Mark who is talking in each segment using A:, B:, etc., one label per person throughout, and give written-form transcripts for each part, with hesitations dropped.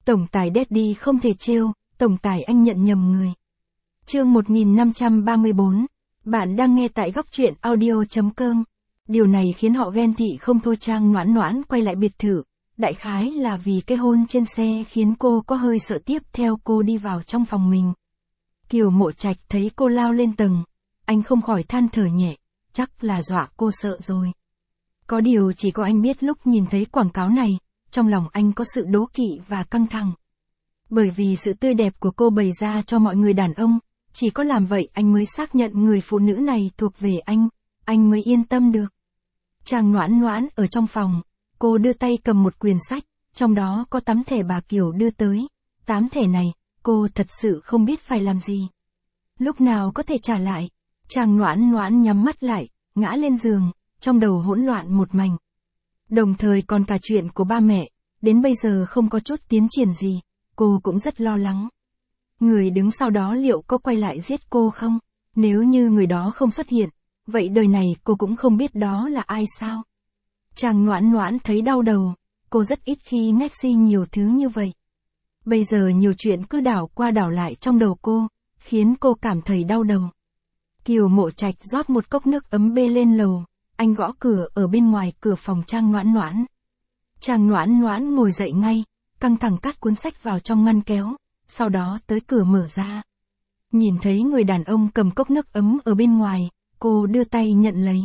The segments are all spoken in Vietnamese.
A: Tổng tài Daddy không thể trêu, tổng tài anh nhận nhầm người. Chương 1534. Bạn đang nghe tại góc truyện audio.com. Điều này khiến họ ghen tị không thôi. Trang Noãn Noãn quay lại biệt thự. Đại khái là vì cái hôn trên xe khiến cô có hơi sợ. Tiếp theo cô đi vào trong phòng mình. Kiều Mộ Trạch thấy cô lao lên tầng. Anh không khỏi than thở nhẹ. Chắc là dọa cô sợ rồi. Có điều chỉ có anh biết lúc nhìn thấy quảng cáo này, trong lòng anh có sự đố kỵ và căng thẳng. Bởi vì sự tươi đẹp của cô bày ra cho mọi người đàn ông, chỉ có làm vậy anh mới xác nhận người phụ nữ này thuộc về anh mới yên tâm được. Trang Noãn Noãn ở trong phòng, cô đưa tay cầm một quyển sách, trong đó có 8 thẻ bà Kiều đưa tới. 8 thẻ này, cô thật sự không biết phải làm gì. Lúc nào có thể trả lại. Trang Noãn Noãn nhắm mắt lại, ngã lên giường, trong đầu hỗn loạn một mảnh. Đồng thời còn cả chuyện của ba mẹ, đến bây giờ không có chút tiến triển gì, cô cũng rất lo lắng. Người đứng sau đó liệu có quay lại giết cô không? Nếu như người đó không xuất hiện, vậy đời này cô cũng không biết đó là ai sao? Trang Noãn Noãn thấy đau đầu, cô rất ít khi ngách suy nhiều thứ như vậy. Bây giờ nhiều chuyện cứ đảo qua đảo lại trong đầu cô, khiến cô cảm thấy đau đầu. Kiều Mộ Trạch rót một cốc nước ấm bê lên lầu, anh gõ cửa ở bên ngoài cửa phòng Trang Noãn Noãn. Trang Noãn Noãn ngồi dậy ngay, căng thẳng cắt cuốn sách vào trong ngăn kéo, sau đó tới cửa mở ra. Nhìn thấy người đàn ông cầm cốc nước ấm ở bên ngoài, cô đưa tay nhận lấy.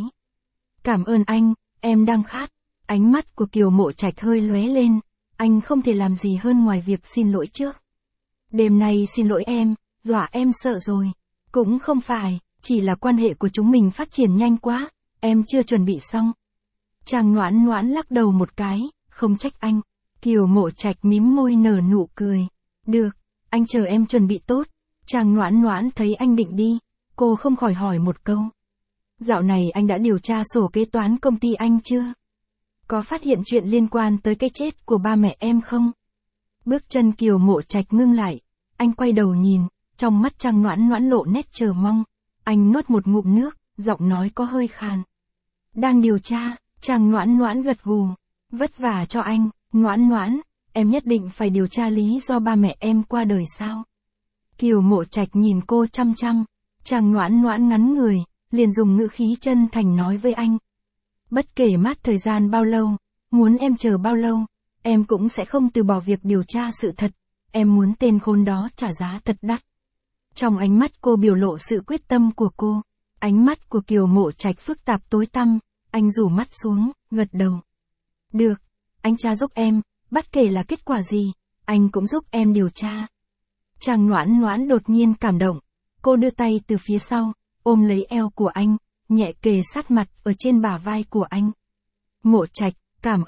A: Cảm ơn anh, em đang khát. Ánh mắt của Kiều Mộ Trạch hơi lóe lên, anh không thể làm gì hơn ngoài việc xin lỗi trước. Đêm nay xin lỗi em, dọa em sợ rồi. Cũng không phải, chỉ là quan hệ của chúng mình phát triển nhanh quá, em chưa chuẩn bị xong. Trang Noãn Noãn lắc đầu một cái, không trách anh. Kiều Mộ Trạch mím môi nở nụ cười. Được, anh chờ em chuẩn bị tốt. Trang Noãn Noãn thấy anh định đi, cô không khỏi hỏi một câu. Dạo này anh đã điều tra sổ kế toán công ty anh chưa? Có phát hiện chuyện liên quan tới cái chết của ba mẹ em không? Bước chân Kiều Mộ Trạch ngưng lại, anh quay đầu nhìn, trong mắt Trang Noãn Noãn lộ nét chờ mong. Anh nuốt một ngụm nước, giọng nói có hơi khàn. Đang điều tra. Trang Noãn Noãn gật gù. Vất vả cho anh, Noãn Noãn, em nhất định phải điều tra lý do ba mẹ em qua đời sao? Kiều Mộ Trạch nhìn cô chăm chăm. Trang Noãn Noãn ngắn người, liền dùng ngữ khí chân thành nói với anh. Bất kể mất thời gian bao lâu, muốn em chờ bao lâu, em cũng sẽ không từ bỏ việc điều tra sự thật. Em muốn tên khốn đó trả giá thật đắt. Trong ánh mắt cô biểu lộ sự quyết tâm của cô. Ánh mắt của Kiều Mộ Trạch phức tạp tối tăm, anh rủ mắt xuống, gật đầu. Được, anh tra giúp em, bất kể là kết quả gì, anh cũng giúp em điều tra. Trang Noãn Noãn đột nhiên cảm động, cô đưa tay từ phía sau, ôm lấy eo của anh, nhẹ kề sát mặt ở trên bả vai của anh. Mộ Trạch, cảm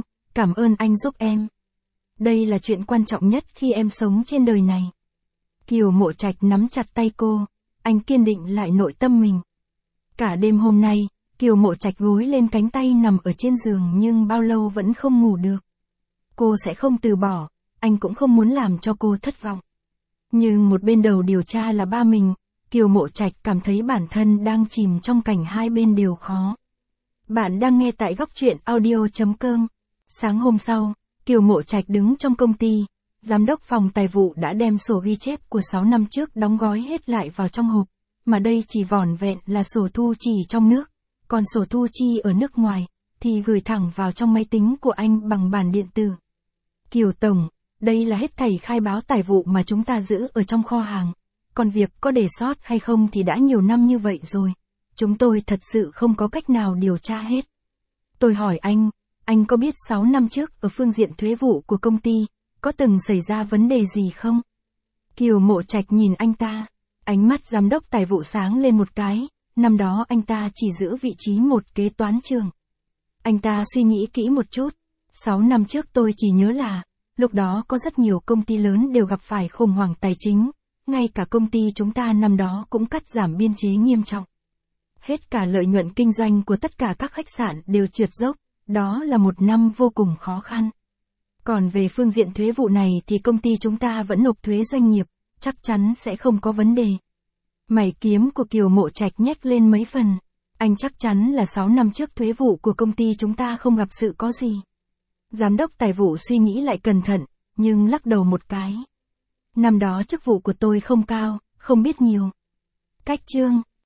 A: ơn anh giúp em. Đây là chuyện quan trọng nhất khi em sống trên đời này. Kiều Mộ Trạch nắm chặt tay cô, anh kiên định lại nội tâm mình. Cả đêm hôm nay, Kiều Mộ Trạch gối lên cánh tay nằm ở trên giường nhưng bao lâu vẫn không ngủ được. Cô sẽ không từ bỏ, anh cũng không muốn làm cho cô thất vọng. Nhưng một bên đầu điều tra là ba mình, Kiều Mộ Trạch cảm thấy bản thân đang chìm trong cảnh hai bên đều khó. Bạn đang nghe tại góc truyện audio.com. Sáng hôm sau, Kiều Mộ Trạch đứng trong công ty, giám đốc phòng tài vụ đã đem sổ ghi chép của 6 năm trước đóng gói hết lại vào trong hộp, mà đây chỉ vỏn vẹn là sổ thu chi trong nước, còn sổ thu chi ở nước ngoài thì gửi thẳng vào trong máy tính của anh bằng bản điện tử. Kiều Tổng, đây là hết thảy khai báo tài vụ mà chúng ta giữ ở trong kho hàng, còn việc có để sót hay không thì đã nhiều năm như vậy rồi, chúng tôi thật sự không có cách nào điều tra hết. Tôi hỏi anh có biết 6 năm trước ở phương diện thuế vụ của công ty, có từng xảy ra vấn đề gì không? Kiều Mộ Trạch nhìn anh ta, ánh mắt giám đốc tài vụ sáng lên một cái, năm đó anh ta chỉ giữ vị trí một kế toán trưởng. Anh ta suy nghĩ kỹ một chút, 6 năm trước tôi chỉ nhớ là, lúc đó có rất nhiều công ty lớn đều gặp phải khủng hoảng tài chính, ngay cả công ty chúng ta năm đó cũng cắt giảm biên chế nghiêm trọng. Hết cả lợi nhuận kinh doanh của tất cả các khách sạn đều trượt dốc, đó là một năm vô cùng khó khăn. Còn về phương diện thuế vụ này thì công ty chúng ta vẫn nộp thuế doanh nghiệp, chắc chắn sẽ không có vấn đề. Mày kiếm của Kiều Mộ Trạch nhếch lên mấy phần. Anh chắc chắn là 6 năm trước thuế vụ của công ty chúng ta không gặp sự có gì. Giám đốc tài vụ suy nghĩ lại cẩn thận, nhưng lắc đầu một cái. Năm đó chức vụ của tôi không cao, không biết nhiều. Cách chương